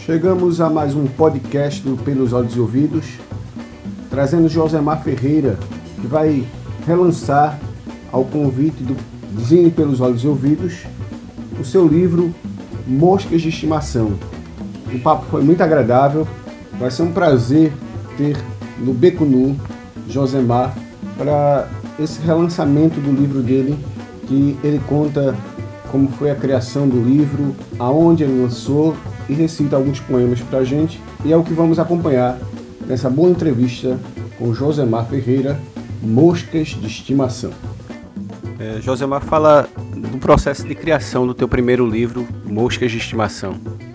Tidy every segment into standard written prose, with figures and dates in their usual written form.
Chegamos a mais um podcast do Pelos Olhos e Ouvidos, trazendo Josemar Ferreira, que vai relançar, ao convite do Zine Pelos Olhos e Ouvidos, o seu livro Moscas de Estimação. O papo foi muito agradável, vai ser um prazer ter no Beco Nu Josemar para esse relançamento do livro dele, que ele conta como foi a criação do livro, aonde ele lançou e recita alguns poemas para a gente, e é o que vamos acompanhar nessa boa entrevista com Josemar Ferreira, Moscas de Estimação. Josemar, fala do processo de criação do teu primeiro livro, Moscas de Estimação.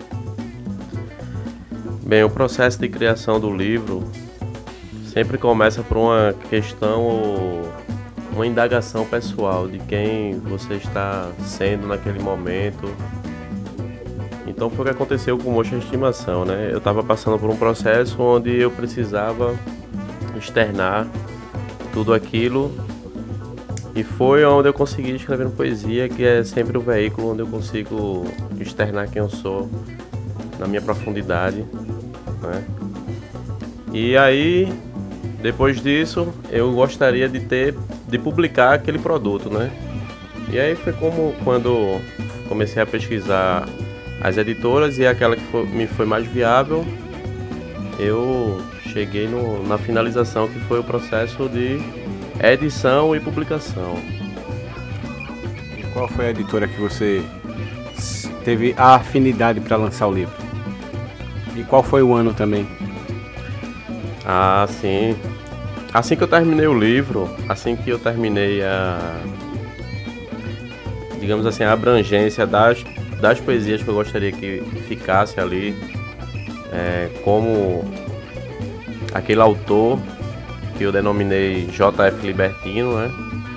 Bem, o processo de criação do livro sempre começa por uma questão ou uma indagação pessoal de quem você está sendo naquele momento. Então foi o que aconteceu com Moscas de Estimação, né? Eu estava passando por um processo onde eu precisava externar tudo aquilo, e foi onde eu consegui escrever poesia, que é sempre o veículo onde eu consigo externar quem eu sou na minha profundidade, né? E aí, depois disso, eu gostaria de publicar aquele produto, né? E aí foi como quando comecei a pesquisar as editoras, e aquela que me foi mais viável, eu cheguei na finalização, que foi o processo de edição e publicação. E qual foi a editora que você teve a afinidade para lançar o livro? E qual foi o ano também? Ah, sim. Assim que eu terminei o livro, assim que eu terminei digamos assim, a abrangência das poesias que eu gostaria que ficasse ali, como aquele autor que eu denominei J.F. Libertino, né?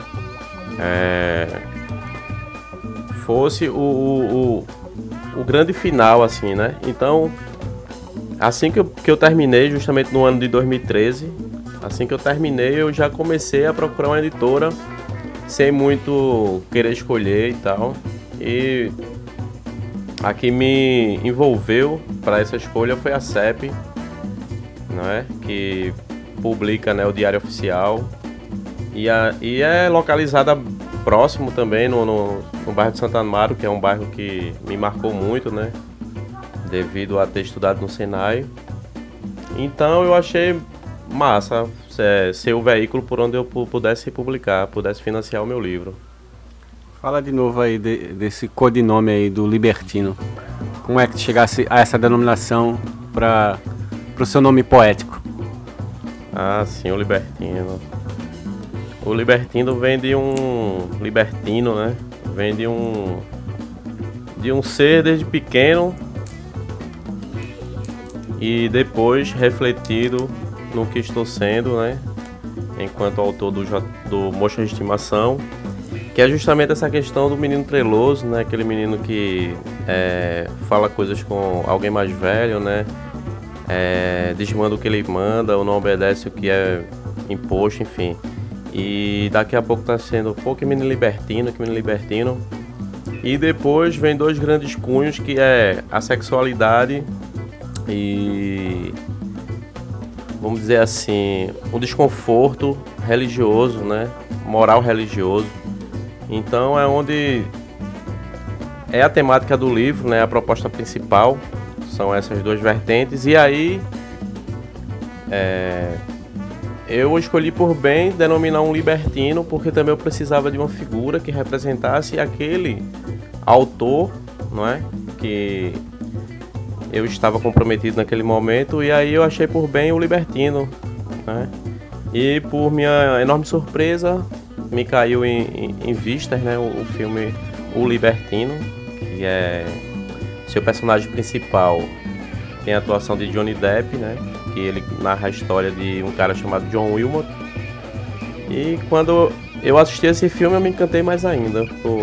Fosse o grande final, assim, né? Então, assim que eu terminei, justamente no ano de 2013, assim que eu terminei, eu já comecei a procurar uma editora, sem muito querer escolher e tal. E a que me envolveu para essa escolha foi a CEP, né? Que publica, né, o Diário Oficial, e é localizada próximo também no bairro de Santo Amaro, que é um bairro que me marcou muito, né, devido a ter estudado no Senai. Então eu achei massa ser o veículo por onde eu pudesse publicar, pudesse financiar o meu livro. Fala de novo aí desse codinome aí do Libertino. Como é que chegasse a essa denominação para o seu nome poético? Ah, sim, o Libertino. O Libertino vem de um libertino, né? Vem de um ser desde pequeno e depois refletido no que estou sendo, né? Enquanto autor do Moscas de Estimação, que é justamente essa questão do menino treloso, né? Aquele menino que fala coisas com alguém mais velho, né? Desmanda o que ele manda ou não obedece o que é imposto, enfim. E daqui a pouco tá sendo, que menino libertino. E depois vem dois grandes cunhos, que é a sexualidade e, vamos dizer assim, um desconforto religioso, né? Moral religioso. Então é onde é a temática do livro, né? A proposta principal são essas duas vertentes. E aí eu escolhi por bem denominar um libertino, porque também eu precisava de uma figura que representasse aquele autor, não é? Que eu estava comprometido naquele momento, e aí eu achei por bem o Libertino, né? E por minha enorme surpresa, me caiu em vistas, né, o filme O Libertino, que é seu personagem principal, tem a atuação de Johnny Depp, né, que ele narra a história de um cara chamado John Wilmot. E quando eu assisti esse filme, eu me encantei mais ainda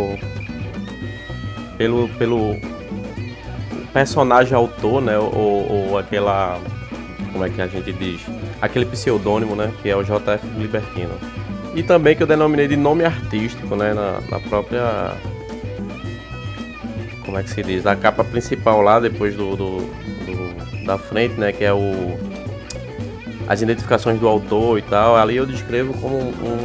pelo personagem autor, né, ou aquela, como é que a gente diz, aquele pseudônimo, né, que é o J.F. Libertino. E também que eu denominei de nome artístico, né, na própria, como é que se diz, a capa principal lá, depois do da frente, né, que é as identificações do autor e tal, ali eu descrevo como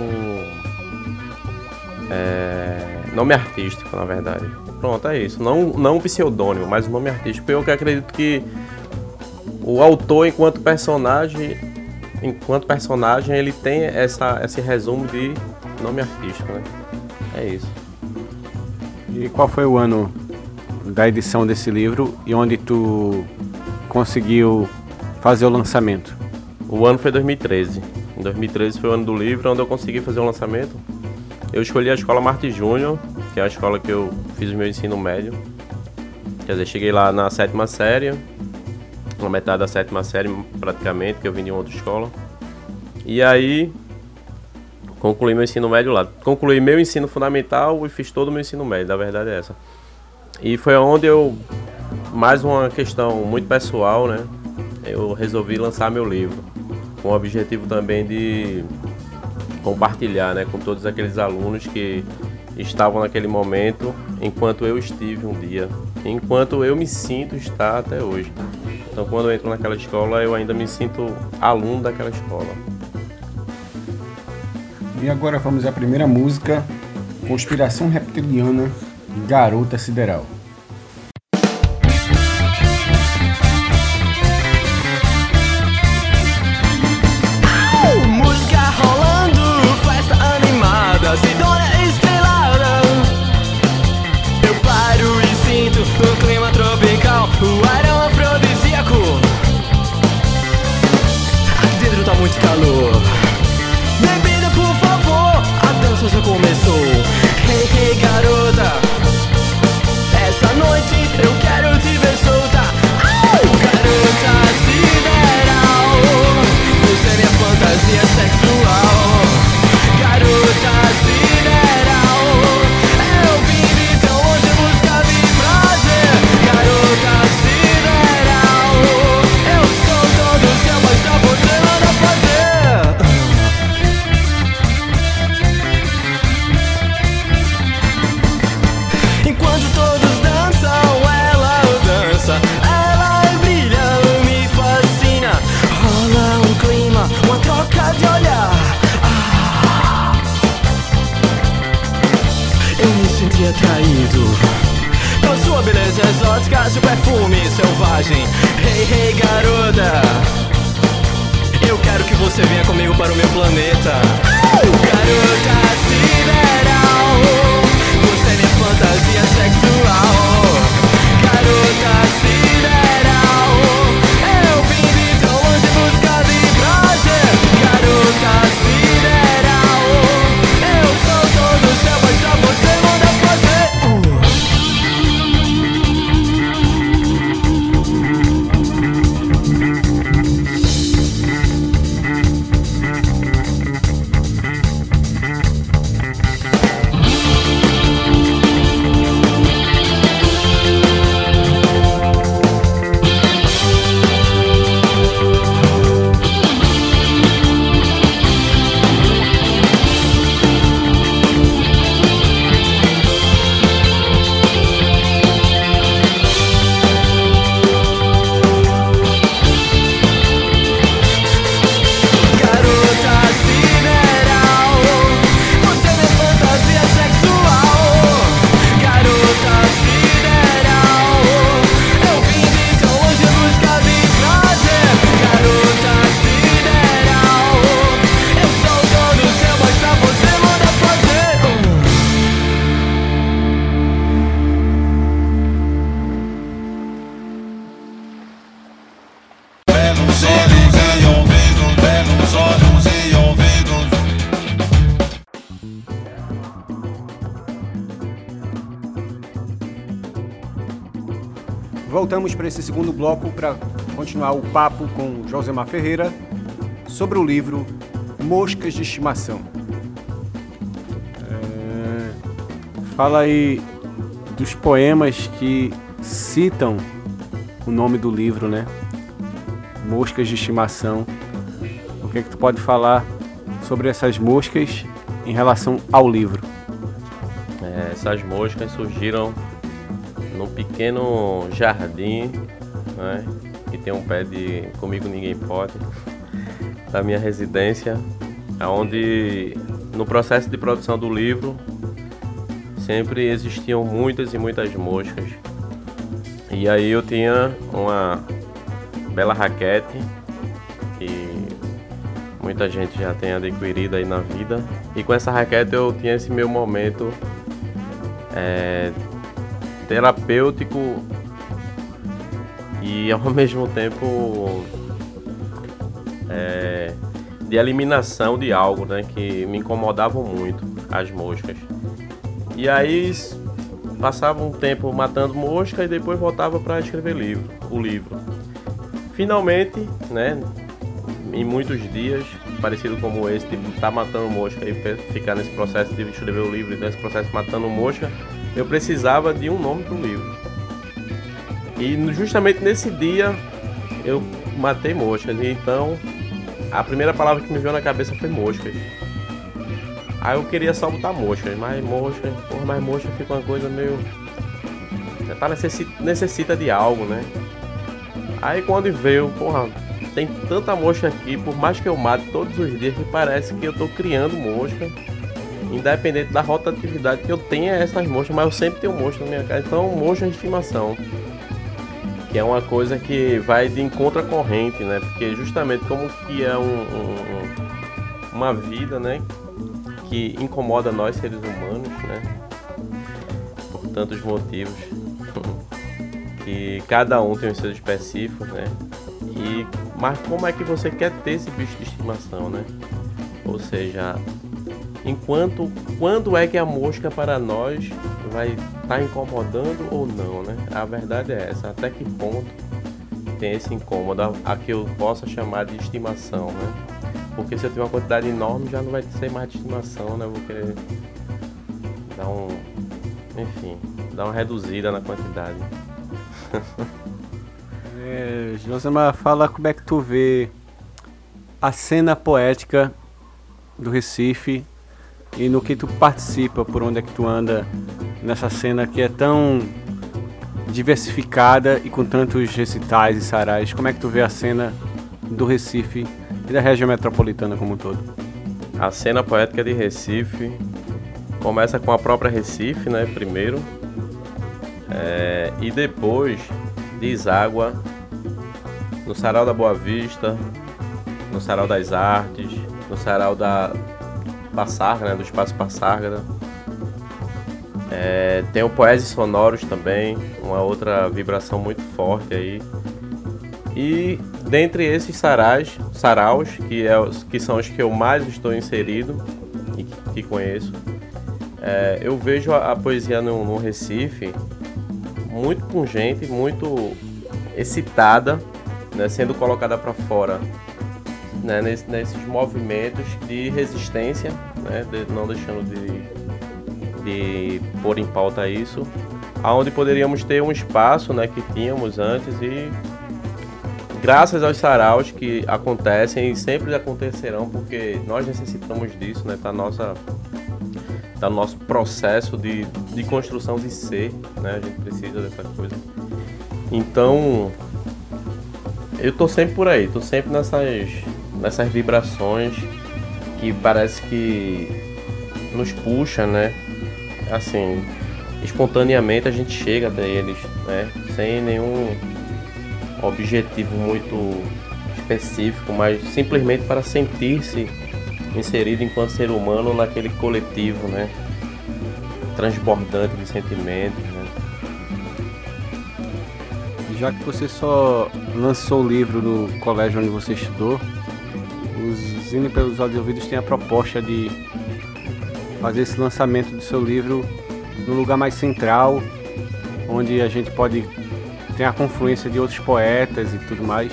nome artístico, na verdade. Pronto, é isso. Não um pseudônimo, mas um nome artístico. Eu que acredito que o autor, enquanto personagem, ele tem esse resumo de nome artístico, né? É isso. E qual foi o ano da edição desse livro e onde tu conseguiu fazer o lançamento? O ano foi 2013. Em 2013 foi o ano do livro, onde eu consegui fazer o lançamento. Eu escolhi a Escola Marte Júnior, que é a escola que eu fiz o meu ensino médio. Quer dizer, cheguei lá na 7ª série, na metade da 7ª série praticamente, que eu vim de uma outra escola. E aí, concluí meu ensino médio lá. Concluí meu ensino fundamental e fiz todo o meu ensino médio, a verdade é essa. E foi onde mais uma questão muito pessoal, né? Eu resolvi lançar meu livro, com o objetivo também de compartilhar, né, com todos aqueles alunos que estavam naquele momento, enquanto eu estive um dia, enquanto eu me sinto estar até hoje. Então, quando eu entro naquela escola, eu ainda me sinto aluno daquela escola. E agora vamos à primeira música, Conspiração Reptiliana, Garota Sideral. Sidônia estrelada. Eu paro e sinto o clima tropical, o ar é um afrodisíaco. Aqui dentro tá muito calor. Bebida, por favor, a dança já começou. Hey, hey, garota, essa noite eu quero te ver solta. Garota sideral, você é minha fantasia sexual. Garota sideral, eu vim de tão longe em busca de prazer. Garota sideral, eu sou todo seu, mas só você manda fazer. Enquanto todos dançam, ela dança, ela brilha, me fascina. Rola um clima, uma troca de olhar. Eu me senti atraído pela sua beleza exótica, seu perfume selvagem. Hey, hey, garota, eu quero que você venha comigo para o meu planeta. Garota sideral, você é minha fantasia sexual. Garota sideral, eu vim de tão longe em busca de prazer. Garota sideral, eu sou todo seu, mas só você manda fazer. Voltamos para esse segundo bloco para continuar o papo com Josemar Ferreira sobre o livro Moscas de Estimação. Fala aí dos poemas que citam o nome do livro, né? Moscas de Estimação. O que é que tu pode falar sobre essas moscas em relação ao livro? Essas moscas surgiram num pequeno jardim, né, que tem um pé de Comigo Ninguém Pode, da minha residência, onde no processo de produção do livro sempre existiam muitas e muitas moscas. E aí eu tinha uma bela raquete que muita gente já tem adquirido aí na vida. E com essa raquete eu tinha esse meu momento terapêutico e ao mesmo tempo de eliminação de algo, né, que me incomodavam muito, as moscas. E aí passava um tempo matando mosca e depois voltava para escrever o livro. Finalmente, né, em muitos dias, parecido como esse, tipo, tá matando mosca e ficar nesse processo de escrever o livro, nesse processo matando mosca, eu precisava de um nome para o livro. E justamente nesse dia eu matei moscas, e então a primeira palavra que me veio na cabeça foi moscas. Aí eu queria só botar moscas, mas mosca fica uma coisa meio... necessita de algo, né? Aí quando veio, tem tanta mosca aqui, por mais que eu mate todos os dias, que parece que eu tô criando mosca. Independente da rotatividade que eu tenha essas moscas, mas eu sempre tenho mosca na minha casa. Então, mosca de estimação, que é uma coisa que vai de encontro à corrente, né? Porque justamente como que é uma vida, né, que incomoda nós seres humanos, né, por tantos motivos, que cada um tem os seus específicos, né? Mas como é que você quer ter esse bicho de estimação, né? Ou seja, quando é que a mosca para nós vai estar incomodando ou não, né? A verdade é essa, até que ponto tem esse incômodo, a que eu possa chamar de estimação, né? Porque se eu tiver uma quantidade enorme, já não vai ser mais de estimação, né? Eu vou querer dar uma reduzida na quantidade. Josemar, fala como é que tu vê a cena poética do Recife e no que tu participa, por onde é que tu anda nessa cena que é tão diversificada e com tantos recitais e sarais. Como é que tu vê a cena do Recife e da região metropolitana como um todo? A cena poética de Recife começa com a própria Recife, né, primeiro, e depois deságua no Sarau da Boa Vista, no Sarau das Artes, no Sarau da Passárgada, né, do Espaço Passárgada. Tem o Poeses Sonoros também, uma outra vibração muito forte aí. E dentre esses saraus, que são os que eu mais estou inserido e que conheço, eu vejo a poesia no Recife muito pungente, muito excitada, né, sendo colocada para fora, né, nesses movimentos de resistência, né, não deixando de pôr em pauta isso, aonde poderíamos ter um espaço, né, que tínhamos antes, e graças aos saraus que acontecem e sempre acontecerão, porque nós necessitamos disso, né, tá no nosso processo de construção de ser, né, a gente precisa dessa coisa. Então eu tô sempre por aí, tô sempre nessas vibrações que parece que nos puxa, né? Assim, espontaneamente a gente chega até eles, né? Sem nenhum objetivo muito específico, mas simplesmente para sentir-se inserido enquanto ser humano naquele coletivo, né? Transbordante de sentimentos, né? Já que você só lançou o livro no colégio onde você estudou, os Zine pelos Olhos e Ouvidos tem a proposta de fazer esse lançamento do seu livro num lugar mais central, onde a gente pode ter a confluência de outros poetas e tudo mais.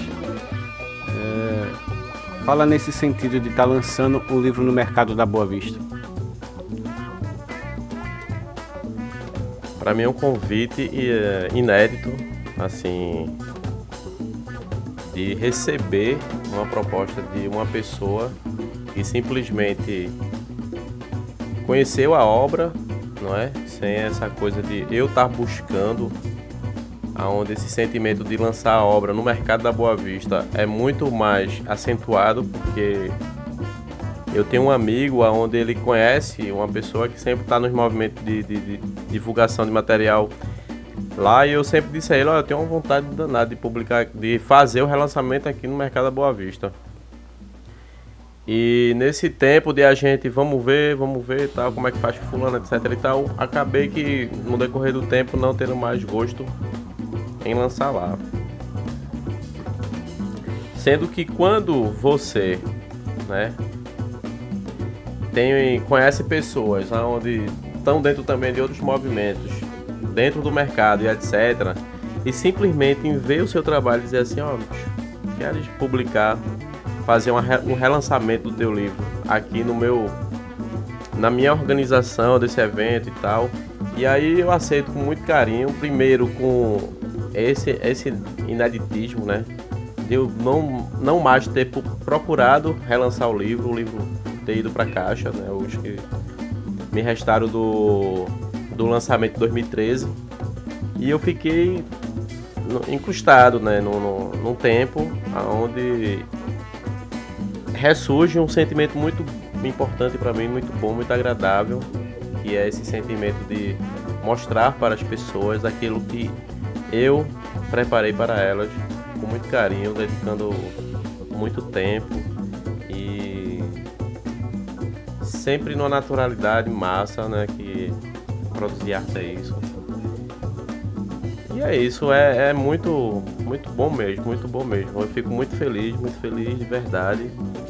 Fala nesse sentido de estar lançando o livro no mercado da Boa Vista. Para mim é um convite inédito, assim, de receber uma proposta de uma pessoa que simplesmente conheceu a obra, não é? Sem essa coisa de eu estar buscando onde esse sentimento de lançar a obra no mercado da Boa Vista é muito mais acentuado, porque eu tenho um amigo onde ele conhece uma pessoa que sempre está nos movimentos de divulgação de material lá, e eu sempre disse a ele, eu tenho uma vontade danada de publicar, de fazer o relançamento aqui no mercado da Boa Vista. E nesse tempo de a gente, vamos ver tal, como é que faz fulano, etc e tal, acabei que no decorrer do tempo não tendo mais gosto em lançar lá. Sendo que quando você, né, conhece pessoas onde estão dentro também de outros movimentos, dentro do mercado e etc, e simplesmente em ver o seu trabalho e dizer assim, queres publicar, fazer um relançamento do teu livro aqui na minha organização desse evento e tal, e aí eu aceito com muito carinho, primeiro com esse ineditismo, né, de eu não mais ter procurado relançar o livro ter ido para a caixa, né, os que me restaram do lançamento de 2013, e eu fiquei encrustado, né, num tempo onde ressurge um sentimento muito importante para mim, muito bom, muito agradável, que é esse sentimento de mostrar para as pessoas aquilo que eu preparei para elas com muito carinho, dedicando muito tempo e sempre numa naturalidade massa, né, que produzir arte é isso. E é isso, é muito bom mesmo, muito bom mesmo. Eu fico muito feliz de verdade.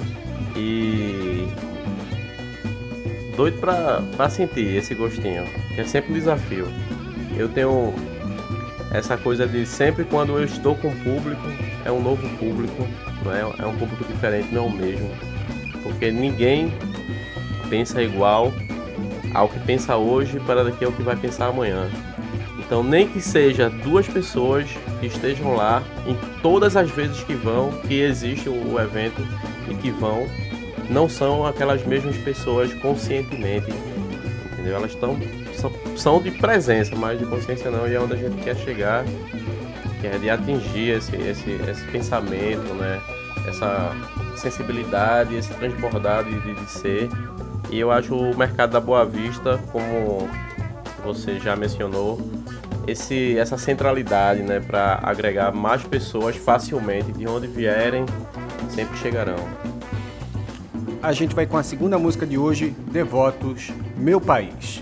E doido pra sentir esse gostinho, que é sempre um desafio. Eu tenho essa coisa de sempre quando eu estou com o público, é um novo público, não é? É um público diferente, não é o mesmo. Porque ninguém pensa igual ao que pensa hoje para daqui ao que vai pensar amanhã. Então nem que seja 2 pessoas que estejam lá em todas as vezes que vão, que existe o evento e que vão, não são aquelas mesmas pessoas conscientemente, entendeu? Elas são de presença, mas de consciência não, e é onde a gente quer chegar, que é de atingir esse pensamento, né? Essa sensibilidade, esse transbordar de ser. E eu acho o mercado da Boa Vista, como você já mencionou, essa centralidade, né, para agregar mais pessoas facilmente, de onde vierem, sempre chegarão. A gente vai com a segunda música de hoje, Devotos, Meu País.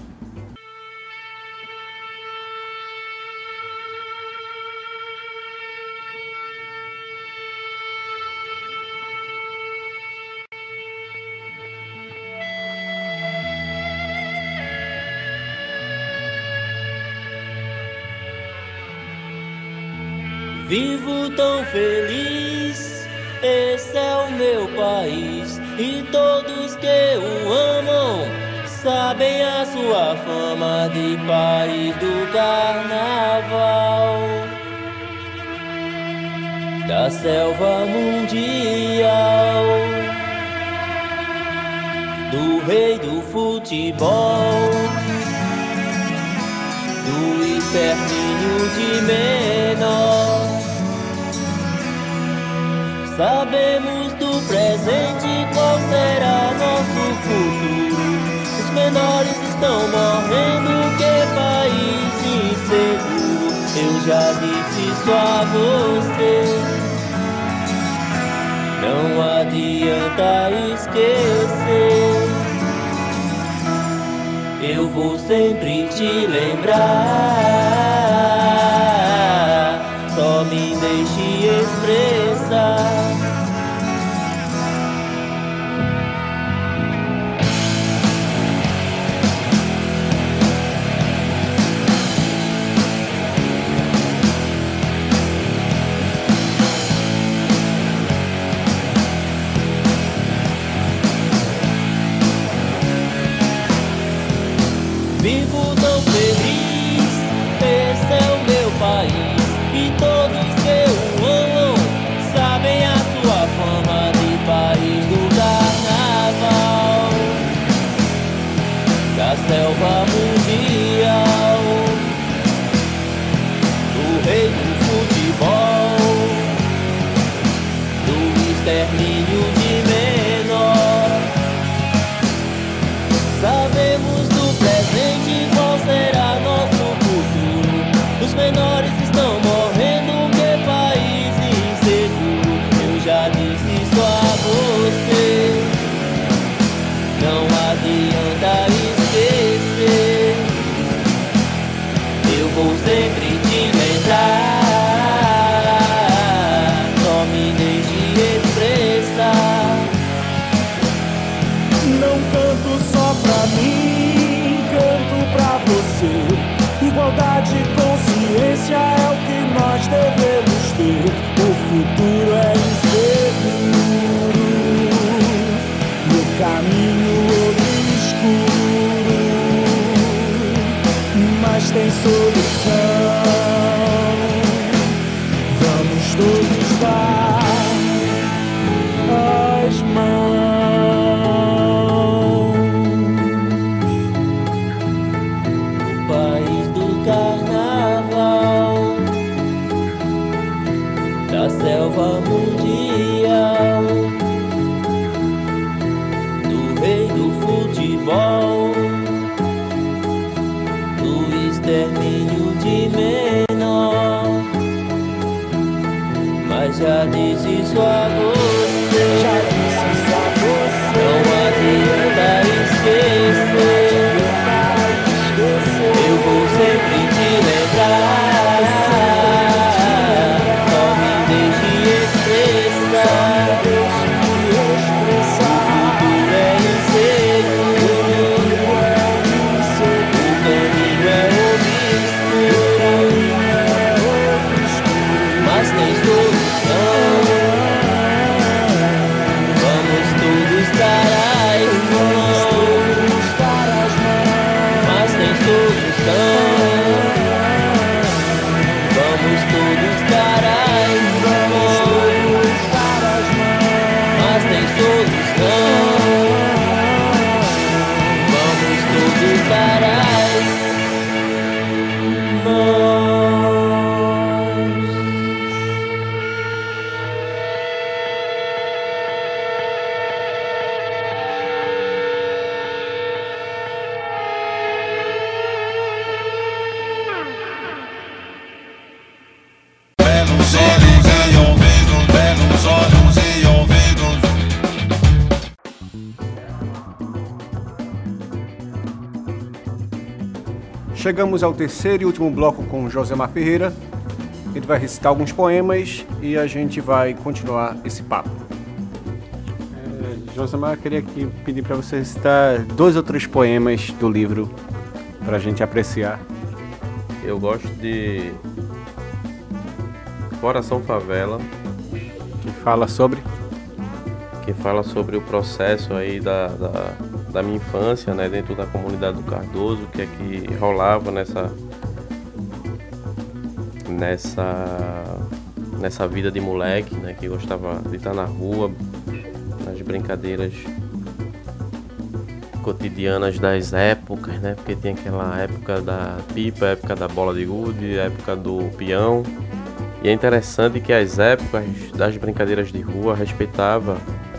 Vivo tão feliz, esse é o meu país, e todos que o amam sabem a sua fama de país do carnaval, da selva mundial, do rei do futebol, do extermínio de menor. Sabemos do presente qual será nosso futuro. Os menores estão morrendo, que país inseguro. Eu já disse isso a você, não adianta esquecer. Eu vou sempre te lembrar, só me deixe expressar. Vivo tão feliz, esse é o meu país, e todos que o amam sabem a sua fama de país do carnaval, da selva mundial, do rei do futebol, do extermínio de menor. Sabemos do presente qual será nosso futuro. Os menores estão morrendo, que país inseguro. Eu já disse isso a você, não adianta esquecer. Eu vou sempre te lembrar, só me deixe expressar. Não canto só pra mim, canto pra você. Igualdade e consciência é o que nós devemos ter. O futuro é inseguro, no caminho obscuro, mas tem solução. Vamos todos dar as mãos. Da selva mundial, do rei do futebol, do extermínio de menor. Mas já disse isso a você, não adianta esquecer. Eu vou sempre te lembrar. Chegamos ao terceiro e último bloco com Josemar Ferreira. Ele vai recitar alguns poemas e a gente vai continuar esse papo. Josemar, queria pedir para você recitar 2 ou 3 poemas do livro para a gente apreciar. Eu gosto de Coração Favela, Que fala sobre o processo aí da minha infância, né, dentro da comunidade do Cardoso, o que é que rolava nessa vida de moleque, né, que gostava de estar na rua, nas brincadeiras cotidianas das épocas, né, porque tinha aquela época da pipa, época da bola de gude, época do peão. E é interessante que as épocas das brincadeiras de rua respeitavam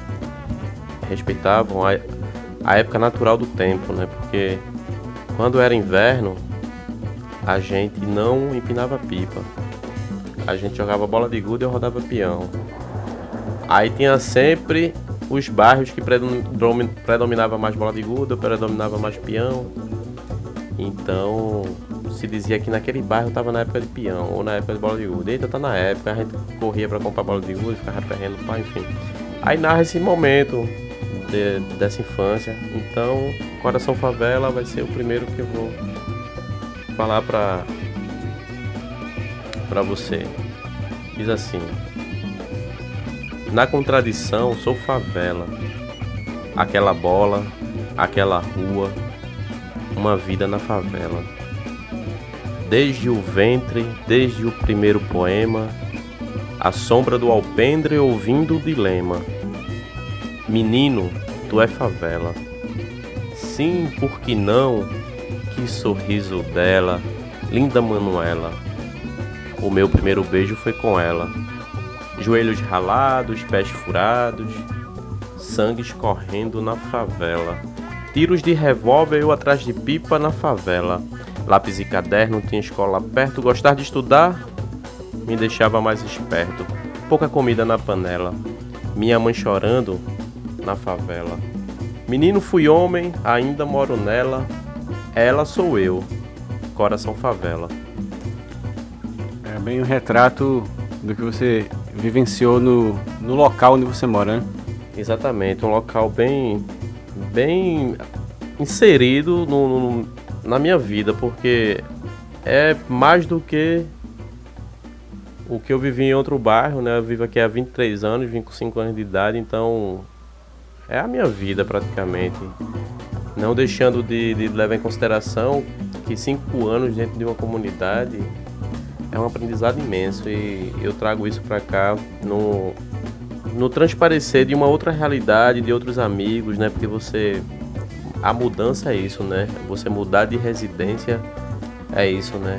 a época natural do tempo, né? Porque quando era inverno, a gente não empinava pipa. A gente jogava bola de gude e rodava peão. Aí tinha sempre os bairros que predominava mais bola de gude ou predominava mais peão. Então se dizia que naquele bairro estava na época de peão ou na época de bola de gude. Eita, tá na época, a gente corria para comprar bola de gude, ficava perrendo, pá, enfim. Aí narra esse momento dessa infância. Então, Coração Favela vai ser o primeiro que eu vou falar pra você. Diz assim: na contradição sou favela, aquela bola, aquela rua, uma vida na favela. Desde o ventre, desde o primeiro poema, a sombra do alpendre ouvindo o dilema. Menino, tu é favela. Sim, por que não? Que sorriso dela, linda Manuela. o meu primeiro beijo foi com ela. Joelhos ralados, pés furados, sangue escorrendo na favela. Tiros de revólver, eu atrás de pipa na favela. Lápis e caderno, tinha escola perto. Gostar de estudar me deixava mais esperto. Pouca comida na panela. Minha mãe chorando na favela. Menino fui homem, ainda moro nela. Ela sou eu, coração favela. É bem um retrato do que você vivenciou no local onde você mora, né? Exatamente, um local bem inserido na minha vida, porque é mais do que o que eu vivi em outro bairro, né? Eu vivo aqui há 23 anos, vim com 5 anos de idade, então é a minha vida praticamente. Não deixando de levar em consideração que 5 anos dentro de uma comunidade é um aprendizado imenso, e eu trago isso para cá no transparecer de uma outra realidade, de outros amigos, né? Porque a mudança é isso, né? Você mudar de residência é isso, né?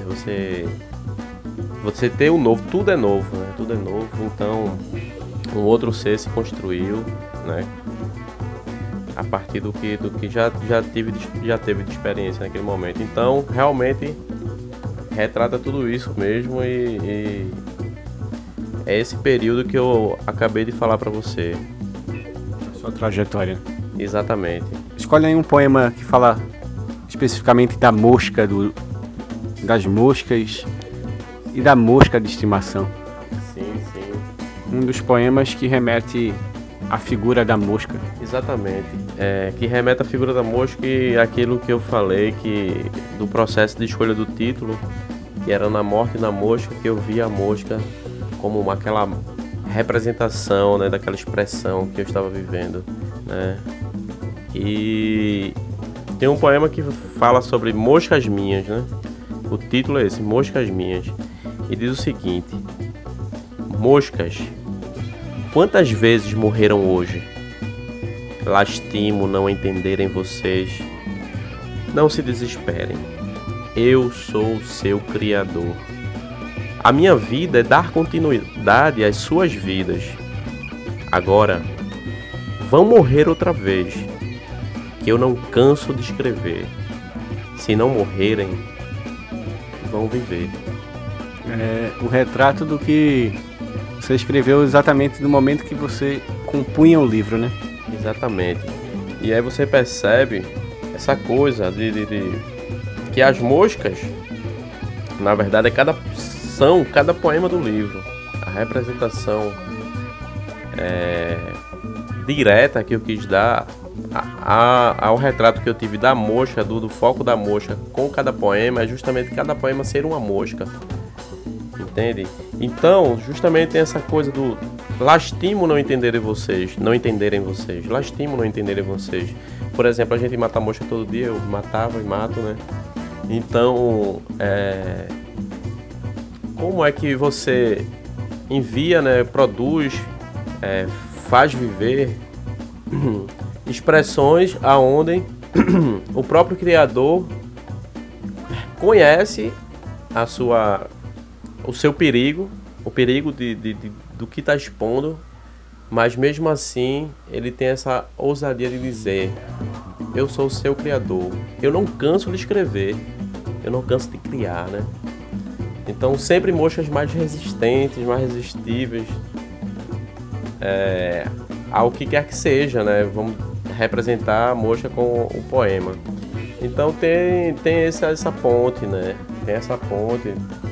Você ter o novo, tudo é novo, né? Tudo é novo, então um outro ser se construiu, né? A partir do que já teve de experiência naquele momento. Então, realmente retrata tudo isso mesmo, e é esse período que eu acabei de falar para você. Sua trajetória. Exatamente. Escolhe aí um poema que fala especificamente da mosca, das moscas e da mosca de estimação. Sim. Um dos poemas que remete à figura da mosca. Exatamente. Que remete à figura da mosca e aquilo que eu falei, do processo de escolha do título, que era Na Morte da Mosca, que eu vi a mosca como aquela representação, né, daquela expressão que eu estava vivendo, né? E tem um poema que fala sobre moscas minhas, né? O título é esse, Moscas Minhas, e diz o seguinte: moscas, quantas vezes morreram hoje? Lastimo não entenderem vocês. Não se desesperem, eu sou o seu Criador. A minha vida é dar continuidade às suas vidas. Agora, vão morrer outra vez, que eu não canso de escrever. Se não morrerem, vão viver. É o retrato do que você escreveu exatamente no momento que você compunha o livro, né? Exatamente. E aí você percebe essa coisa de que as moscas, na verdade, são cada poema do livro. A representação direta que eu quis dar ao retrato que eu tive da mosca, do foco da mosca com cada poema, é justamente cada poema ser uma mosca. Entende? Então, justamente tem essa coisa do lastimo não entenderem vocês. Lastimo não entenderem vocês. Por exemplo, a gente mata a mosca todo dia, eu matava e mato, né? Então, como é que você envia, né, produz, faz viver expressões aonde o próprio criador conhece o seu perigo, o perigo do que está expondo, mas mesmo assim ele tem essa ousadia de dizer: eu sou o seu criador, eu não canso de escrever, eu não canso de criar, né? Então sempre moscas mais resistentes, mais resistíveis ao que quer que seja, né? Vamos representar a mosca com o poema. Então tem essa ponte, né? Tem essa ponte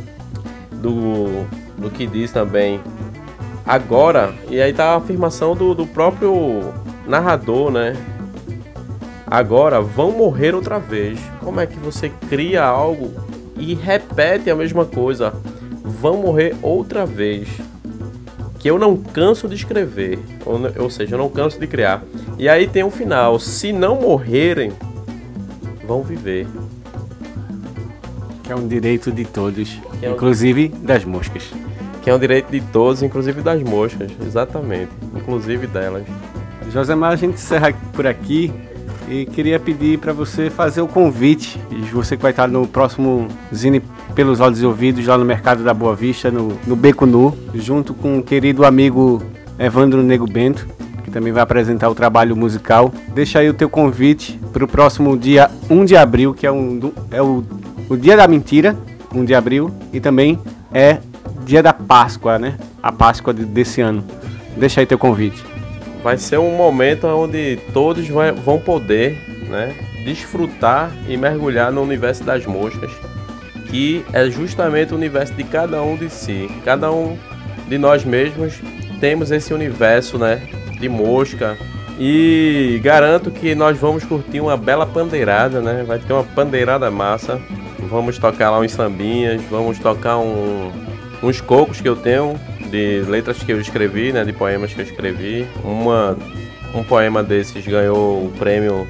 do que diz também agora, e aí tá a afirmação do próprio narrador, né? Agora vão morrer outra vez. Como é que você cria algo e repete a mesma coisa? Vão morrer outra vez, que eu não canso de escrever, ou seja, eu não canso de criar. E aí tem um final: se não morrerem, vão viver. Que é um direito de todos, inclusive das moscas. Que é um direito de todos, inclusive das moscas, exatamente, inclusive delas. Josemar, a gente encerra por aqui E queria pedir para você fazer o convite, e você que vai estar no próximo Zine Pelos Olhos e Ouvidos, lá no Mercado da Boa Vista, no Beco Nu, junto com o querido amigo Evandro Nego Bento, que também vai apresentar o trabalho musical. Deixa aí o teu convite para o próximo dia 1 de abril, que é o dia da mentira, 1 de abril, e também é dia da Páscoa, né? A Páscoa desse ano. Deixa aí teu convite. Vai ser um momento onde todos vão poder, né, desfrutar e mergulhar no universo das moscas, que é justamente o universo de cada um de si. Cada um de nós mesmos temos esse universo, né, de mosca, e garanto que nós vamos curtir uma bela pandeirada, né? Vai ter uma pandeirada massa. Vamos tocar lá uns sambinhas, vamos tocar uns cocos que eu tenho, de letras que eu escrevi, né, de poemas que eu escrevi. Um poema desses ganhou o prêmio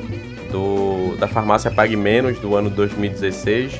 da Farmácia Pague Menos do ano 2016.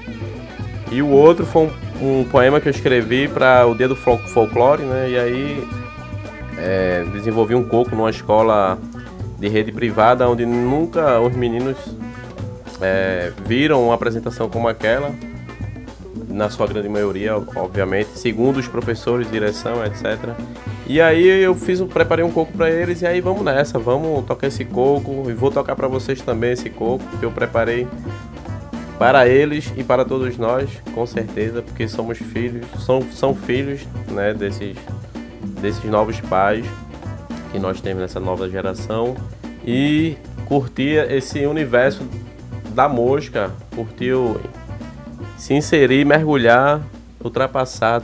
E o outro foi um poema que eu escrevi para o Dia do Folclore, né? E aí desenvolvi um coco numa escola de rede privada, onde nunca os meninos viram uma apresentação como aquela, na sua grande maioria, obviamente, segundo os professores, direção, etc. E aí eu preparei um coco para eles, e aí vamos nessa, vamos tocar esse coco, e vou tocar para vocês também esse coco que eu preparei para eles e para todos nós, com certeza, porque somos filhos, são filhos, né, desses novos pais que nós temos nessa nova geração, e curtir esse universo da mosca, curtir se inserir, mergulhar, ultrapassar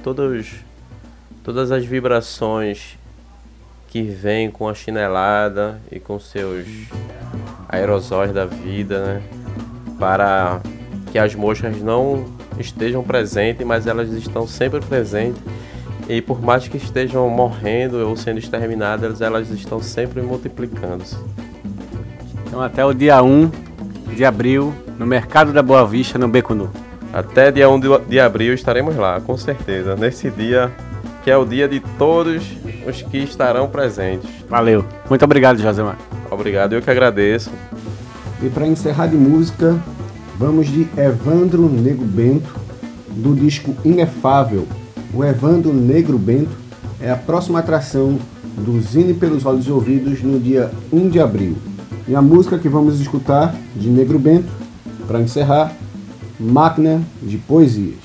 todas as vibrações que vêm com a chinelada e com seus aerosóis da vida, né? Para que as moscas não estejam presentes, mas elas estão sempre presentes. E por mais que estejam morrendo ou sendo exterminadas, elas estão sempre multiplicando-se. Então até o dia 1 de abril, no Mercado da Boa Vista, no Beco Nu. Até dia 1 de abril estaremos lá, com certeza. Nesse dia, que é o dia de todos os que estarão presentes. Valeu. Muito obrigado, Josemar. Obrigado, eu que agradeço. E para encerrar de música, vamos de Evandro Nego Bento, do disco Inefável. O Evandro Negro Bento é a próxima atração do Zine Pelos Olhos e Ouvidos no dia 1 de abril. E a música que vamos escutar de Negro Bento, para encerrar, Máquina de Poesias.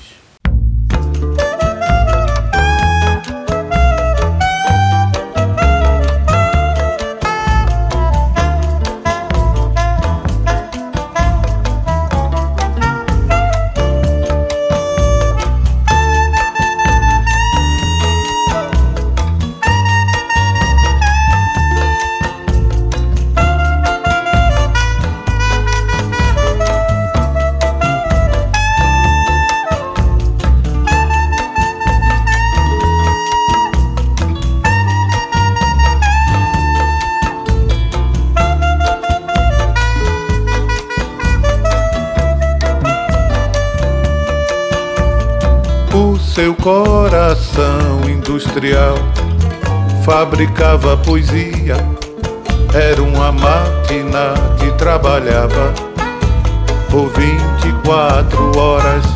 Seu coração industrial fabricava poesia, era uma máquina que trabalhava por 24 horas.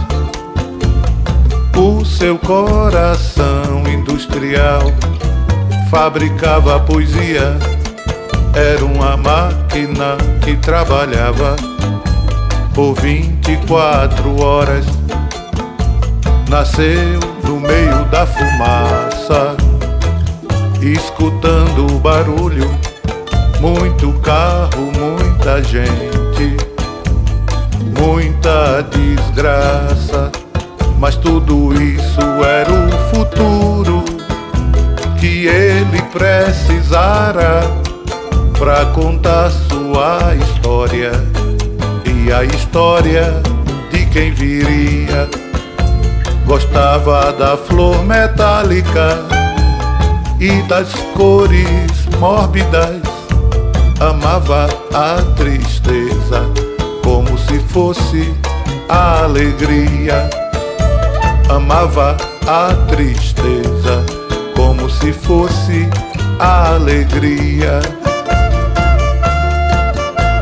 O seu coração industrial fabricava poesia, era uma máquina que trabalhava por 24 horas. Nasceu no meio da fumaça, escutando o barulho, muito carro, muita gente, muita desgraça. Mas tudo isso era o futuro que ele precisara pra contar sua história, e a história de quem viria. Gostava da flor metálica e das cores mórbidas, amava a tristeza como se fosse a alegria. Amava a tristeza como se fosse a alegria.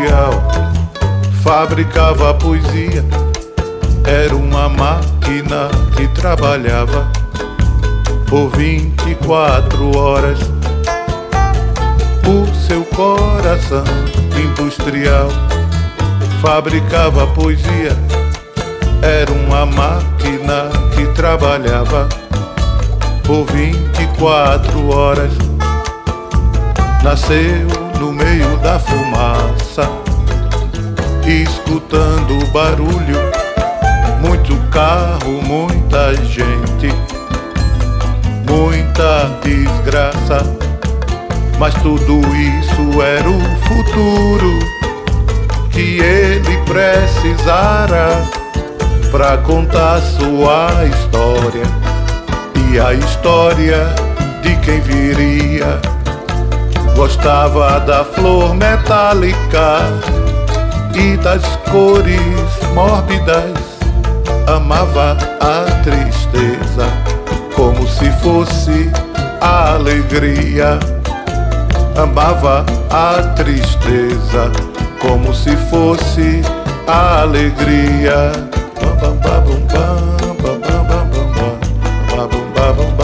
industrial, fabricava poesia, era uma máquina que trabalhava por 24 horas. O seu coração industrial fabricava poesia, era uma máquina que trabalhava por 24 horas. Nasceu no meio da fumaça, escutando o barulho, muito carro, muita gente, muita desgraça. Mas tudo isso era o futuro que ele precisara pra contar sua história, e a história de quem viria. Gostava da flor metálica e das cores mórbidas, amava a tristeza como se fosse a alegria. Amava a tristeza como se fosse a alegria. Bam, bam, bam, bam, bam, bam, bam, bam, bam, bam, bam, bam.